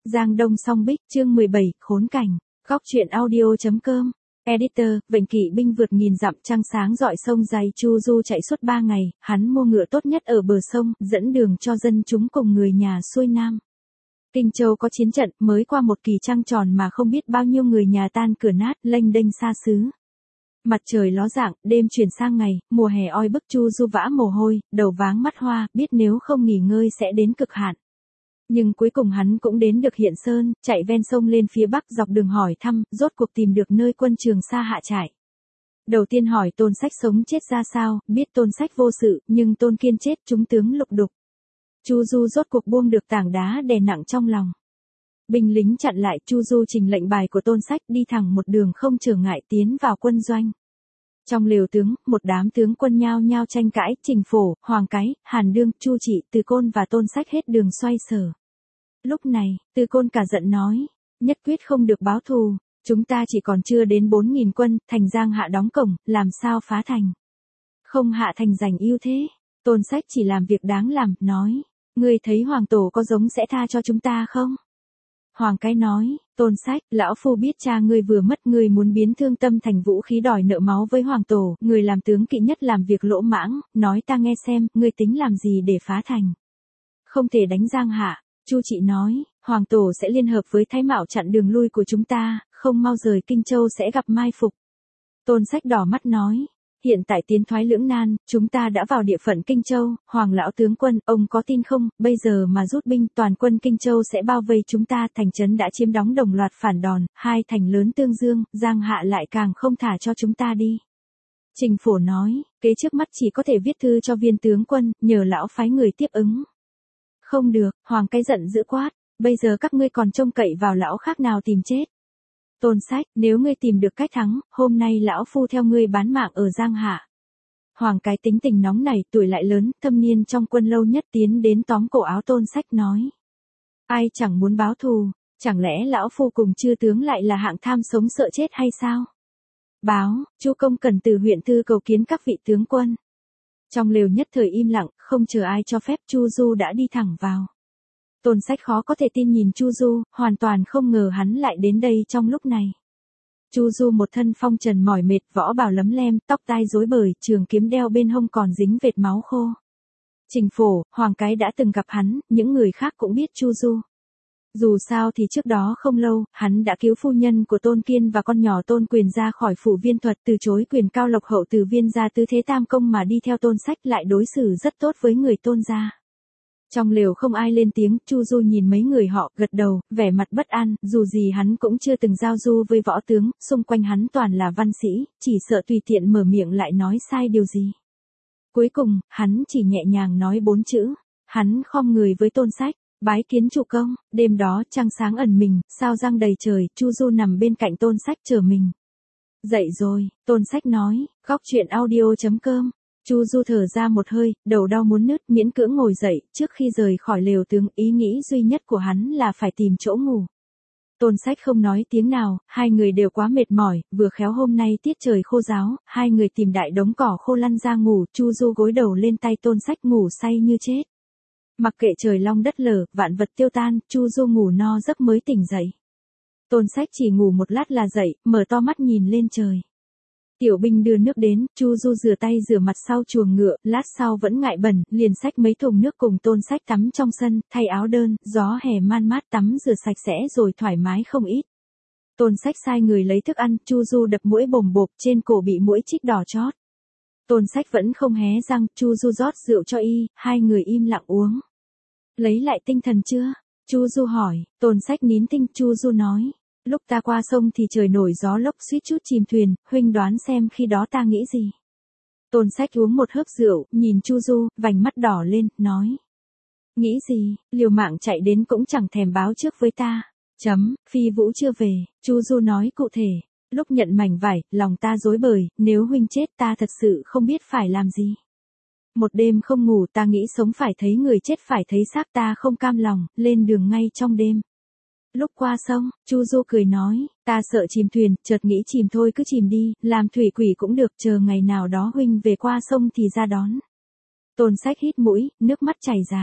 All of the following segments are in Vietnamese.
Giang Đông Song Bích, chương 17, khốn cảnh. Góc truyện audio.com. Editor, Vệnh Kỵ binh vượt nghìn dặm, trăng sáng rọi sông dài. Chu Du chạy suốt 3 ngày, hắn mua ngựa tốt nhất ở bờ sông, dẫn đường cho dân chúng cùng người nhà xuôi nam. Kinh Châu có chiến trận, mới qua một kỳ trăng tròn mà không biết bao nhiêu người nhà tan cửa nát, lênh đênh xa xứ. Mặt trời ló dạng, đêm chuyển sang ngày, mùa hè oi bức. Chu Du vã mồ hôi, đầu váng mắt hoa, biết nếu không nghỉ ngơi sẽ đến cực hạn. Nhưng cuối cùng hắn cũng đến được Hiện Sơn, chạy ven sông lên phía bắc dọc đường hỏi thăm, rốt cuộc tìm được nơi quân Trường Sa hạ trại. Đầu tiên hỏi Tôn Sách sống chết ra sao, biết Tôn Sách vô sự, nhưng Tôn Kiên chết trúng tướng lục đục. Chu Du rốt cuộc buông được tảng đá đè nặng trong lòng. Binh lính chặn lại, Chu Du trình lệnh bài của Tôn Sách, đi thẳng một đường không trở ngại tiến vào quân doanh. Trong lều tướng, một đám tướng quân nhao nhao tranh cãi, Trình Phổ, Hoàng Cái, Hàn Đương, Chu Trị, Từ Côn và Tôn Sách hết đường xoay sở. Lúc này, Từ Côn cả giận nói, nhất quyết không được báo thù, chúng ta chỉ còn chưa đến 4.000 quân, thành Giang Hạ đóng cổng, làm sao phá thành. Không hạ thành giành ưu thế. Tôn Sách chỉ làm việc đáng làm, nói, ngươi thấy Hoàng Tổ có giống sẽ tha cho chúng ta không? Hoàng Cái nói, Tôn Sách, lão phu biết cha ngươi vừa mất, ngươi muốn biến thương tâm thành vũ khí đòi nợ máu với Hoàng Tổ, người làm tướng kỵ nhất làm việc lỗ mãng, nói ta nghe xem, ngươi tính làm gì để phá thành. Không thể đánh Giang Hạ. Chu Trị nói, Hoàng Tổ sẽ liên hợp với Thái Mạo chặn đường lui của chúng ta, không mau rời Kinh Châu sẽ gặp mai phục. Tôn Sách đỏ mắt nói, hiện tại tiến thoái lưỡng nan, chúng ta đã vào địa phận Kinh Châu, Hoàng lão tướng quân, ông có tin không, bây giờ mà rút binh, toàn quân Kinh Châu sẽ bao vây chúng ta, thành trấn đã chiếm đóng đồng loạt phản đòn, hai thành lớn tương dương, Giang Hạ lại càng không thả cho chúng ta đi. Trình Phổ nói, kế trước mắt chỉ có thể viết thư cho viên tướng quân, nhờ lão phái người tiếp ứng. Không được, Hoàng Cái giận dữ quát, bây giờ các ngươi còn trông cậy vào lão khác nào tìm chết. Tôn Sách, nếu ngươi tìm được cách thắng, hôm nay lão phu theo ngươi bán mạng ở Giang Hạ. Hoàng Cái tính tình nóng nảy, tuổi lại lớn, thâm niên trong quân lâu nhất, tiến đến tóm cổ áo Tôn Sách nói. Ai chẳng muốn báo thù, chẳng lẽ lão phu cùng chư tướng lại là hạng tham sống sợ chết hay sao? Báo, Chu Công Cần từ huyện thư cầu kiến các vị tướng quân. Trong lều nhất thời im lặng, không chờ ai cho phép, Chu Du đã đi thẳng vào. Tôn Sách khó có thể tin nhìn Chu Du, hoàn toàn không ngờ hắn lại đến đây trong lúc này. Chu Du một thân phong trần mỏi mệt, võ bào lấm lem, tóc tai rối bời, trường kiếm đeo bên hông còn dính vệt máu khô. Trình Phổ, Hoàng Cái đã từng gặp hắn, những người khác cũng biết Chu Du. Dù sao thì trước đó không lâu, hắn đã cứu phu nhân của Tôn Kiên và con nhỏ Tôn Quyền ra khỏi phủ Viên Thuật, từ chối quyền cao lộc hậu từ Viên gia tứ thế tam công mà đi theo Tôn Sách, lại đối xử rất tốt với người Tôn gia. Trong lều không ai lên tiếng, Chu Du nhìn mấy người họ, gật đầu, vẻ mặt bất an, dù gì hắn cũng chưa từng giao du với võ tướng, xung quanh hắn toàn là văn sĩ, chỉ sợ tùy tiện mở miệng lại nói sai điều gì. Cuối cùng, hắn chỉ nhẹ nhàng nói 4 chữ, hắn khom người với Tôn Sách. Bái kiến chủ công. Đêm đó trăng sáng ẩn mình, sao răng đầy trời, Chu Du nằm bên cạnh Tôn Sách chờ mình. Dậy rồi, Tôn Sách nói, góc truyện audio.com. Chu Du thở ra một hơi, đầu đau muốn nứt, miễn cưỡng ngồi dậy, trước khi rời khỏi lều tướng, ý nghĩ duy nhất của hắn là phải tìm chỗ ngủ. Tôn Sách không nói tiếng nào, hai người đều quá mệt mỏi, vừa khéo hôm nay tiết trời khô ráo, hai người tìm đại đống cỏ khô lăn ra ngủ, Chu Du gối đầu lên tay Tôn Sách ngủ say như chết. Mặc kệ trời long đất lở, vạn vật tiêu tan, Chu Du ngủ no giấc mới tỉnh dậy. Tôn Sách chỉ ngủ một lát là dậy, mở to mắt nhìn lên trời. Tiểu binh đưa nước đến, Chu Du rửa tay rửa mặt sau chuồng ngựa, lát sau vẫn ngại bẩn, liền xách mấy thùng nước cùng Tôn Sách tắm trong sân, thay áo đơn, gió hè man mát, tắm rửa sạch sẽ rồi thoải mái không ít. Tôn Sách sai người lấy thức ăn, Chu Du đập muỗi bồm bộp, trên cổ bị muỗi chích đỏ chót. Tôn Sách vẫn không hé răng, Chu Du rót rượu cho y, hai người im lặng uống. Lấy lại tinh thần chưa? Chu Du hỏi. Tôn Sách nín thinh. Chu Du nói, lúc ta qua sông thì trời nổi gió lốc suýt chút chìm thuyền, huynh đoán xem khi đó ta nghĩ gì. Tôn Sách uống một hớp rượu, nhìn Chu Du, vành mắt đỏ lên, nói. Nghĩ gì, liều mạng chạy đến cũng chẳng thèm báo trước với ta. Phi Vũ chưa về. Chu Du nói cụ thể, lúc nhận mảnh vải, lòng ta rối bời, nếu huynh chết ta thật sự không biết phải làm gì. Một đêm không ngủ, ta nghĩ sống phải thấy người, chết phải thấy xác, ta không cam lòng, lên đường ngay trong đêm. Lúc qua sông, Chu Du cười nói, ta sợ chìm thuyền, chợt nghĩ chìm thôi cứ chìm đi, làm thủy quỷ cũng được, chờ ngày nào đó huynh về qua sông thì ra đón. Tôn Sách hít mũi, nước mắt chảy dài.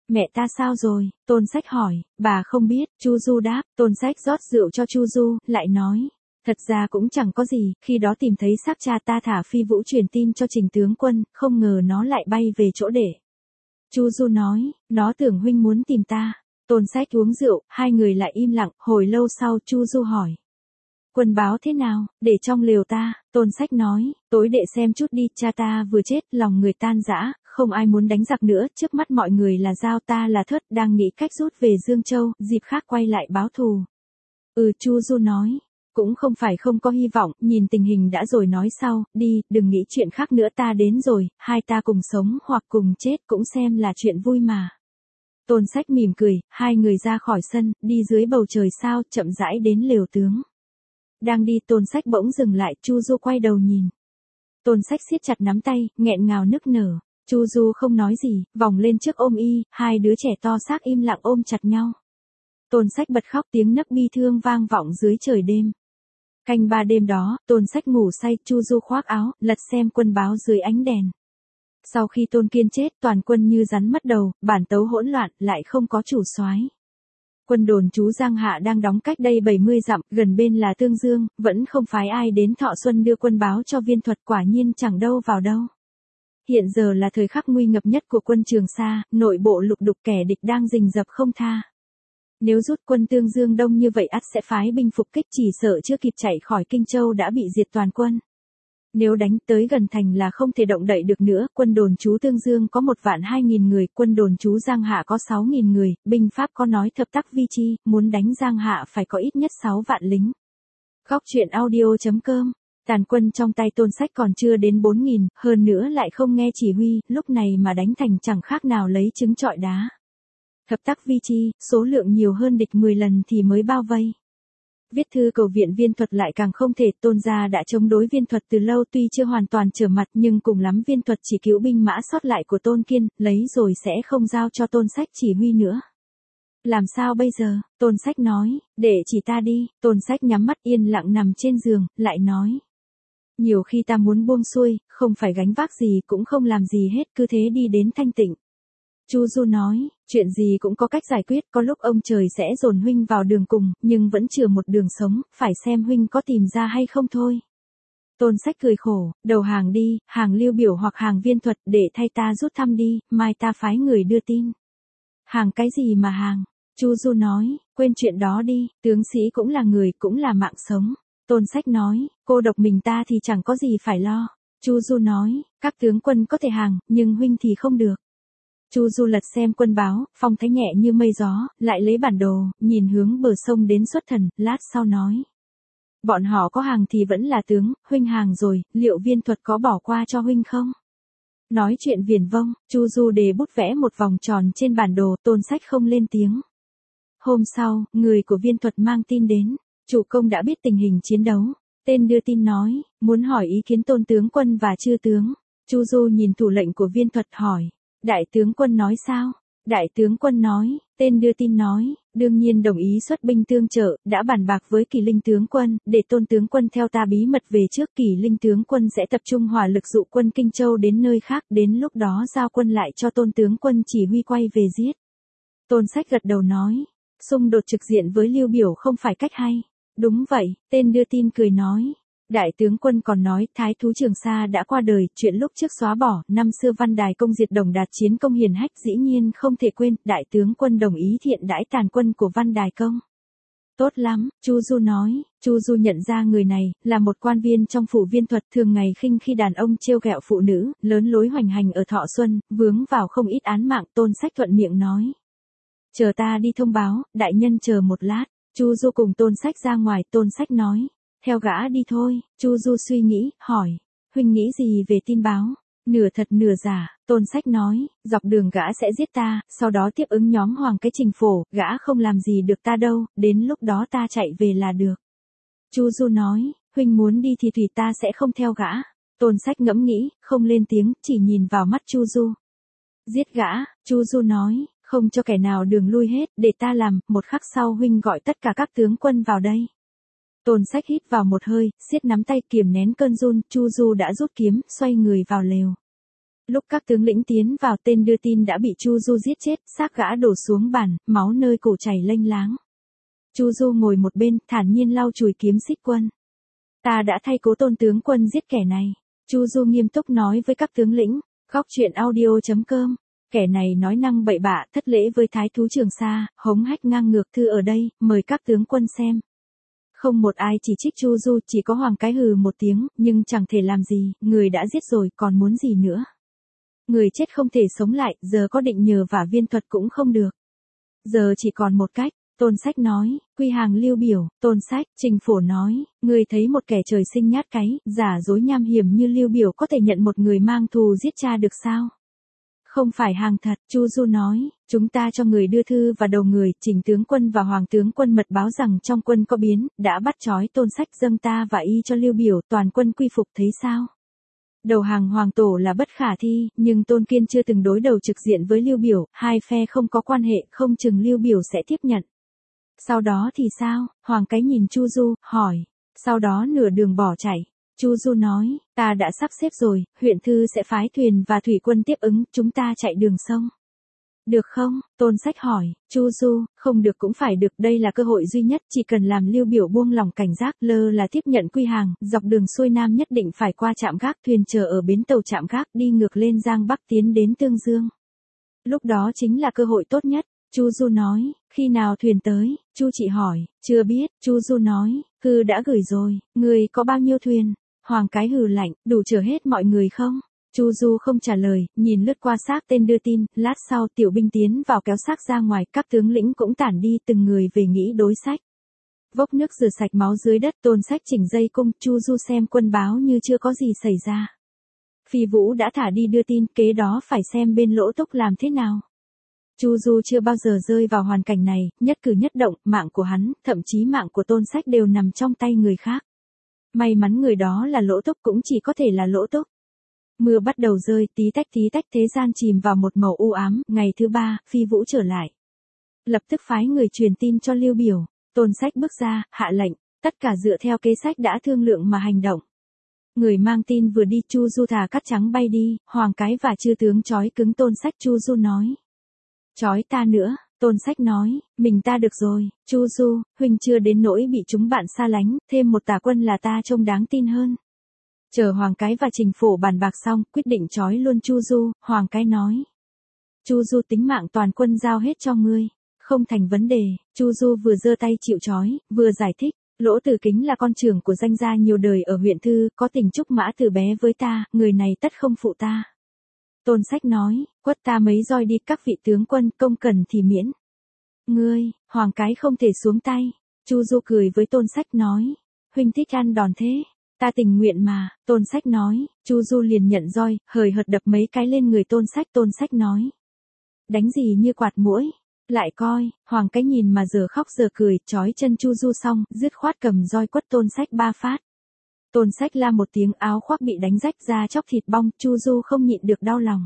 Mẹ ta sao rồi? Tôn Sách hỏi. Bà không biết, Chu Du đáp. Tôn Sách rót rượu cho Chu Du, lại nói. Thật ra cũng chẳng có gì, khi đó tìm thấy xác cha ta thả Phi Vũ truyền tin cho Trình tướng quân, không ngờ nó lại bay về chỗ để. Chu Du nói, nó tưởng huynh muốn tìm ta. Tôn Sách uống rượu, hai người lại im lặng, hồi lâu sau Chu Du hỏi. Quân báo thế nào, để trong lều ta, Tôn Sách nói, tối đệ xem chút đi, cha ta vừa chết, lòng người tan rã, không ai muốn đánh giặc nữa, trước mắt mọi người là Giao, ta là Thớt, đang nghĩ cách rút về Dương Châu, dịp khác quay lại báo thù. Chu Du nói, cũng không phải không có hy vọng, nhìn tình hình đã rồi nói sau, đi, đừng nghĩ chuyện khác nữa, ta đến rồi, hai ta cùng sống hoặc cùng chết cũng xem là chuyện vui mà. Tôn Sách mỉm cười, hai người ra khỏi sân, đi dưới bầu trời sao, chậm rãi đến lều tướng. Đang đi Tôn Sách bỗng dừng lại, Chu Du quay đầu nhìn. Tôn Sách siết chặt nắm tay, nghẹn ngào nức nở. Chu Du không nói gì, vòng lên trước ôm y, hai đứa trẻ to xác im lặng ôm chặt nhau. Tôn Sách bật khóc, tiếng nấc bi thương vang vọng dưới trời đêm. Canh 3 đêm đó, Tôn Sách ngủ say, Chu Du khoác áo, lật xem quân báo dưới ánh đèn. Sau khi Tôn Kiên chết, toàn quân như rắn mất đầu, bản tấu hỗn loạn, lại không có chủ soái. Quân đồn trú Giang Hạ đang đóng cách đây 70 dặm, gần bên là Tương Dương, vẫn không phái ai đến Thọ Xuân đưa quân báo cho Viên Thuật, quả nhiên chẳng đâu vào đâu. Hiện giờ là thời khắc nguy ngập nhất của quân Trường Sa, nội bộ lục đục, kẻ địch đang rình rập không tha. Nếu rút quân Tương Dương đông như vậy ắt sẽ phái binh phục kích, chỉ sợ chưa kịp chạy khỏi Kinh Châu đã bị diệt toàn quân. Nếu đánh tới gần thành là không thể động đậy được nữa, quân đồn trú Tương Dương có 1.200.000 người, quân đồn trú Giang Hạ có 6.000 người, binh Pháp có nói thập tắc vi chi, muốn đánh Giang Hạ phải có ít nhất 6 vạn lính. Góc truyện audio.com, tàn quân trong tay Tôn Sách còn chưa đến 4.000, hơn nữa lại không nghe chỉ huy, lúc này mà đánh thành chẳng khác nào lấy trứng trọi đá. Thập tắc vi chi, số lượng nhiều hơn địch 10 lần thì mới bao vây. Viết thư cầu viện Viên Thuật lại càng không thể, Tôn gia đã chống đối Viên Thuật từ lâu, tuy chưa hoàn toàn trở mặt nhưng cùng lắm Viên Thuật chỉ cứu binh mã sót lại của Tôn Kiên, lấy rồi sẽ không giao cho Tôn Sách chỉ huy nữa. Làm sao bây giờ? Tôn Sách nói, để chỉ ta đi. Tôn Sách nhắm mắt yên lặng nằm trên giường, lại nói. Nhiều khi ta muốn buông xuôi, không phải gánh vác gì cũng không làm gì hết, cứ thế đi đến thanh tịnh. Chu Du nói, chuyện gì cũng có cách giải quyết, có lúc ông trời sẽ dồn huynh vào đường cùng, nhưng vẫn chừa một đường sống, phải xem huynh có tìm ra hay không thôi. Tôn Sách cười khổ, đầu hàng đi, hàng Lưu Biểu hoặc hàng Viên Thuật, để thay ta rút thăm đi, mai ta phái người đưa tin. Hàng cái gì mà hàng? Chu Du nói, quên chuyện đó đi, tướng sĩ cũng là người, cũng là mạng sống. Tôn Sách nói, cô độc mình ta thì chẳng có gì phải lo. Chu Du nói, các tướng quân có thể hàng, nhưng huynh thì không được. Chu Du lật xem quân báo, phong thái nhẹ như mây gió, lại lấy bản đồ, nhìn hướng bờ sông đến xuất thần, lát sau nói. Bọn họ có hàng thì vẫn là tướng, huynh hàng rồi, liệu Viên Thuật có bỏ qua cho huynh không? Nói chuyện viển vông, Chu Du đề bút vẽ một vòng tròn trên bản đồ, Tôn Sách không lên tiếng. Hôm sau, người của Viên Thuật mang tin đến, chủ công đã biết tình hình chiến đấu. Tên đưa tin nói, muốn hỏi ý kiến Tôn tướng quân và chư tướng. Chu Du nhìn thủ lệnh của Viên Thuật hỏi. Đại tướng quân nói sao? Đại tướng quân nói, tên đưa tin nói, đương nhiên đồng ý xuất binh tương trợ, đã bàn bạc với Kỳ Linh tướng quân, để Tôn tướng quân theo ta bí mật về trước, Kỳ Linh tướng quân sẽ tập trung hỏa lực dụ quân Kinh Châu đến nơi khác, đến lúc đó giao quân lại cho Tôn tướng quân chỉ huy quay về giết. Tôn Sách gật đầu nói, xung đột trực diện với Lưu Biểu không phải cách hay. Đúng vậy, tên đưa tin cười nói. Đại tướng quân còn nói, Thái thú Trường Sa đã qua đời, chuyện lúc trước xóa bỏ, năm xưa Văn Đài công diệt Đồng Đạt chiến công hiển hách dĩ nhiên không thể quên, đại tướng quân đồng ý thiện đãi tàn quân của Văn Đài công. Tốt lắm, Chu Du nói. Chu Du nhận ra người này, là một quan viên trong phủ Viên Thuật, thường ngày khinh khi đàn ông trêu ghẹo phụ nữ, lớn lối hoành hành ở Thọ Xuân, vướng vào không ít án mạng. Tôn Sách thuận miệng nói. Chờ ta đi thông báo, đại nhân chờ một lát. Chu Du cùng Tôn Sách ra ngoài, Tôn Sách nói. Theo gã đi thôi. Chu Du suy nghĩ, hỏi. Huynh nghĩ gì về tin báo? Nửa thật nửa giả. Tôn Sách nói, dọc đường gã sẽ giết ta, sau đó tiếp ứng nhóm Hoàng cái Trình Phổ, gã không làm gì được ta đâu, đến lúc đó ta chạy về là được. Chu Du nói, huynh muốn đi thì tùy, ta sẽ không theo gã. Tôn Sách ngẫm nghĩ, không lên tiếng, chỉ nhìn vào mắt Chu Du. Giết gã. Chu Du nói, không cho kẻ nào đường lui hết, để ta làm. Một khắc sau huynh gọi tất cả các tướng quân vào đây. Tôn Sách hít vào một hơi, siết nắm tay kiềm nén cơn run. Chu Du đã rút kiếm, xoay người vào lều. Lúc các tướng lĩnh tiến vào, tên đưa tin đã bị Chu Du giết chết, xác gã đổ xuống bàn, máu nơi cổ chảy lênh láng. Chu Du ngồi một bên, thản nhiên lau chùi kiếm xích quân. Ta đã thay Cố Tôn tướng quân giết kẻ này. Chu Du nghiêm túc nói với các tướng lĩnh. Góc truyện audio.com. Kẻ này nói năng bậy bạ, thất lễ với thái thú Trường Sa, hống hách ngang ngược thư ở đây, mời các tướng quân xem. Không một ai chỉ trích Chu Du, chỉ có Hoàng Cái hừ một tiếng, nhưng chẳng thể làm gì, người đã giết rồi, còn muốn gì nữa. Người chết không thể sống lại, giờ có định nhờ vả viên thuật cũng không được. Giờ chỉ còn một cách. Tôn Sách nói, quy hàng Lưu Biểu. Tôn Sách, Trình Phổ nói, người thấy một kẻ trời sinh nhát cái, giả dối nham hiểm như Lưu Biểu có thể nhận một người mang thù giết cha được sao? Không phải hàng thật. Chu Du nói, chúng ta cho người đưa thư và đầu người, Trình tướng quân và Hoàng tướng quân mật báo rằng trong quân có biến, đã bắt trói Tôn Sách dâng ta và y cho Lưu Biểu, toàn quân quy phục thấy sao? Đầu hàng Hoàng tổ là bất khả thi, nhưng Tôn Kiên chưa từng đối đầu trực diện với Lưu Biểu, hai phe không có quan hệ, không chừng Lưu Biểu sẽ tiếp nhận. Sau đó thì sao? Hoàng Cái nhìn Chu Du, hỏi. Sau đó nửa đường bỏ chạy. Chu Du nói, ta đã sắp xếp rồi, huyện thư sẽ phái thuyền và thủy quân tiếp ứng, chúng ta chạy đường sông. Được không? Tôn Sách hỏi. Chu Du, không được cũng phải được, đây là cơ hội duy nhất, chỉ cần làm Lưu Biểu buông lòng cảnh giác, lơ là tiếp nhận quy hàng, dọc đường xuôi nam nhất định phải qua trạm gác, thuyền chờ ở bến tàu trạm gác, đi ngược lên Giang Bắc tiến đến Tương Dương. Lúc đó chính là cơ hội tốt nhất. Chu Du nói, khi nào thuyền tới? Chu Trị hỏi, chưa biết. Chu Du nói, thư đã gửi rồi, người có bao nhiêu thuyền? Hoàng Cái hừ lạnh, đủ chở hết mọi người không? Chu Du không trả lời, nhìn lướt qua xác tên đưa tin, lát sau tiểu binh tiến vào kéo xác ra ngoài, các tướng lĩnh cũng tản đi, từng người về nghĩ đối sách. Vốc nước rửa sạch máu dưới đất, Tôn Sách chỉnh dây cung, Chu Du xem quân báo như chưa có gì xảy ra. Phi Vũ đã thả đi đưa tin, kế đó phải xem bên Lỗ Túc làm thế nào. Chu Du chưa bao giờ rơi vào hoàn cảnh này, nhất cử nhất động, mạng của hắn, thậm chí mạng của Tôn Sách đều nằm trong tay người khác. May mắn người đó là Lỗ Túc, cũng chỉ có thể là Lỗ Túc. Mưa bắt đầu rơi, tí tách thế gian chìm vào một màu u ám. Ngày thứ 3, Phi Vũ trở lại. Lập tức phái người truyền tin cho Lưu Biểu. Tôn Sách bước ra, hạ lệnh, tất cả dựa theo kế sách đã thương lượng mà hành động. Người mang tin vừa đi, Chu Du thả cắt trắng bay đi, Hoàng Cái và chư tướng trói cứng Tôn Sách. Chu Du nói, trói ta nữa. Tôn Sách nói, mình ta được rồi. Chu Du, huynh chưa đến nỗi bị chúng bạn xa lánh, thêm một tả quân là ta trông đáng tin hơn. Chờ Hoàng Cái và Trình Phổ bàn bạc xong, quyết định trói luôn Chu Du. Hoàng Cái nói, Chu Du tính mạng toàn quân giao hết cho ngươi, không thành vấn đề. Chu Du vừa giơ tay chịu trói, vừa giải thích, Lỗ Tử Kính là con trưởng của danh gia nhiều đời ở huyện thư, có tình trúc mã từ bé với ta, người này tất không phụ ta. Tôn Sách nói, quất ta mấy roi đi, các vị tướng quân, công cần thì miễn. Ngươi, Hoàng Cái không thể xuống tay. Chu Du cười với Tôn Sách nói, huynh thích ăn đòn thế, ta tình nguyện mà. Tôn Sách nói, Chu Du liền nhận roi, hời hợt đập mấy cái lên người Tôn Sách. Tôn Sách nói, đánh gì như quạt muỗi, lại coi. Hoàng Cái nhìn mà giờ khóc giờ cười, trói chân Chu Du xong, dứt khoát cầm roi quất Tôn Sách 3 phát. Tôn Sách la một tiếng, áo khoác bị đánh rách ra chóc thịt bong, Chu Du không nhịn được đau lòng.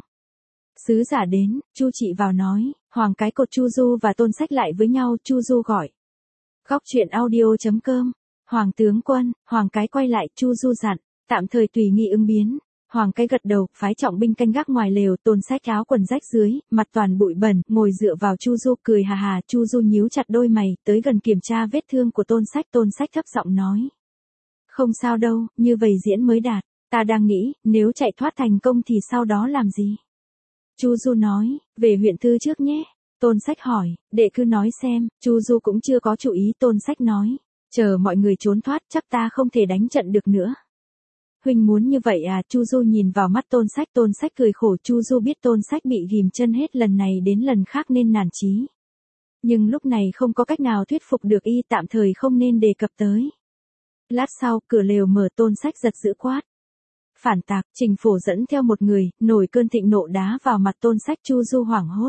Sứ giả đến, Chu Trị vào nói, Hoàng Cái cột Chu Du và Tôn Sách lại với nhau. Chu Du gọi. Góc truyện audio.com. Hoàng tướng quân. Hoàng Cái quay lại, Chu Du dặn, tạm thời tùy nghi ứng biến. Hoàng Cái gật đầu, phái trọng binh canh gác ngoài lều. Tôn Sách áo quần rách dưới, mặt toàn bụi bẩn, ngồi dựa vào Chu Du, cười hà hà. Chu Du nhíu chặt đôi mày, tới gần kiểm tra vết thương của Tôn Sách. Tôn Sách thấp giọng nói, không sao đâu, như vậy diễn mới đạt. Ta đang nghĩ, nếu chạy thoát thành công thì sau đó làm gì? Chu Du nói, về huyện thư trước nhé. Tôn Sách hỏi, đệ cứ nói xem. Chu Du cũng chưa có chủ ý. Tôn Sách nói, chờ mọi người trốn thoát, chắc ta không thể đánh trận được nữa. Huynh muốn như vậy à? Chu Du nhìn vào mắt Tôn Sách. Tôn Sách cười khổ. Chu Du biết Tôn Sách bị ghìm chân hết lần này đến lần khác nên nản chí. Nhưng lúc này không có cách nào thuyết phục được y, tạm thời không nên đề cập tới. Lát sau, cửa lều mở. Tôn Sách giật dữ quát, phản tạc. Trình Phổ dẫn theo một người, nổi cơn thịnh nộ đá vào mặt Tôn Sách. Chu Du hoảng hốt,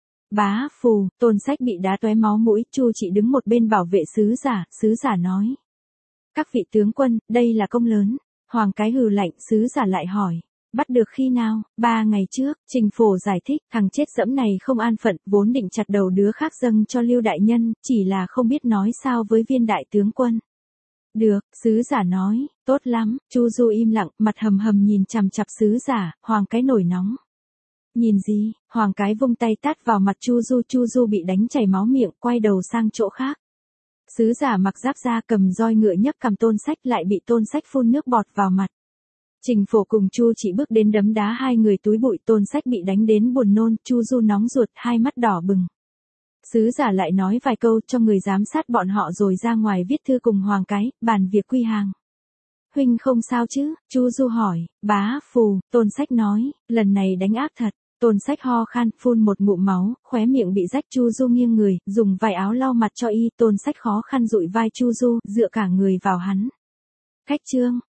bá phù. Tôn Sách bị đá tóe máu mũi. Chu Trị đứng một bên bảo vệ sứ giả. Sứ giả nói, các vị tướng quân, đây là công lớn. Hoàng Cái hừ lạnh. Sứ giả lại hỏi, bắt được khi nào? 3 ngày trước. Trình Phổ giải thích, thằng chết dẫm này không an phận, vốn định chặt đầu đứa khác dâng cho Lưu đại nhân, chỉ là không biết nói sao với viên đại tướng quân. Được, sứ giả nói, tốt lắm, Chu Du im lặng, mặt hầm hầm nhìn chằm chằm sứ giả, Hoàng cái nổi nóng. Nhìn gì, Hoàng cái vung tay tát vào mặt Chu Du bị đánh chảy máu miệng, quay đầu sang chỗ khác. Sứ giả mặc giáp da cầm roi ngựa nhấc cầm Tôn Sách lại bị Tôn Sách phun nước bọt vào mặt. Trình Phổ cùng Chu Chỉ bước đến đấm đá hai người túi bụi, Tôn Sách bị đánh đến buồn nôn, Chu Du nóng ruột, hai mắt đỏ bừng. Sứ giả lại nói vài câu cho người giám sát bọn họ rồi ra ngoài viết thư cùng Hoàng cái, bàn việc quy hàng. Huynh không sao chứ, Chu Du hỏi, bá phù, Tôn Sách nói, lần này đánh ác thật. Tôn Sách ho khan, phun một ngụm máu, khóe miệng bị rách. Chu Du nghiêng người, dùng vải áo lau mặt cho y, Tôn Sách khó khăn dụi vai Chu Du, dựa cả người vào hắn. Khách trương,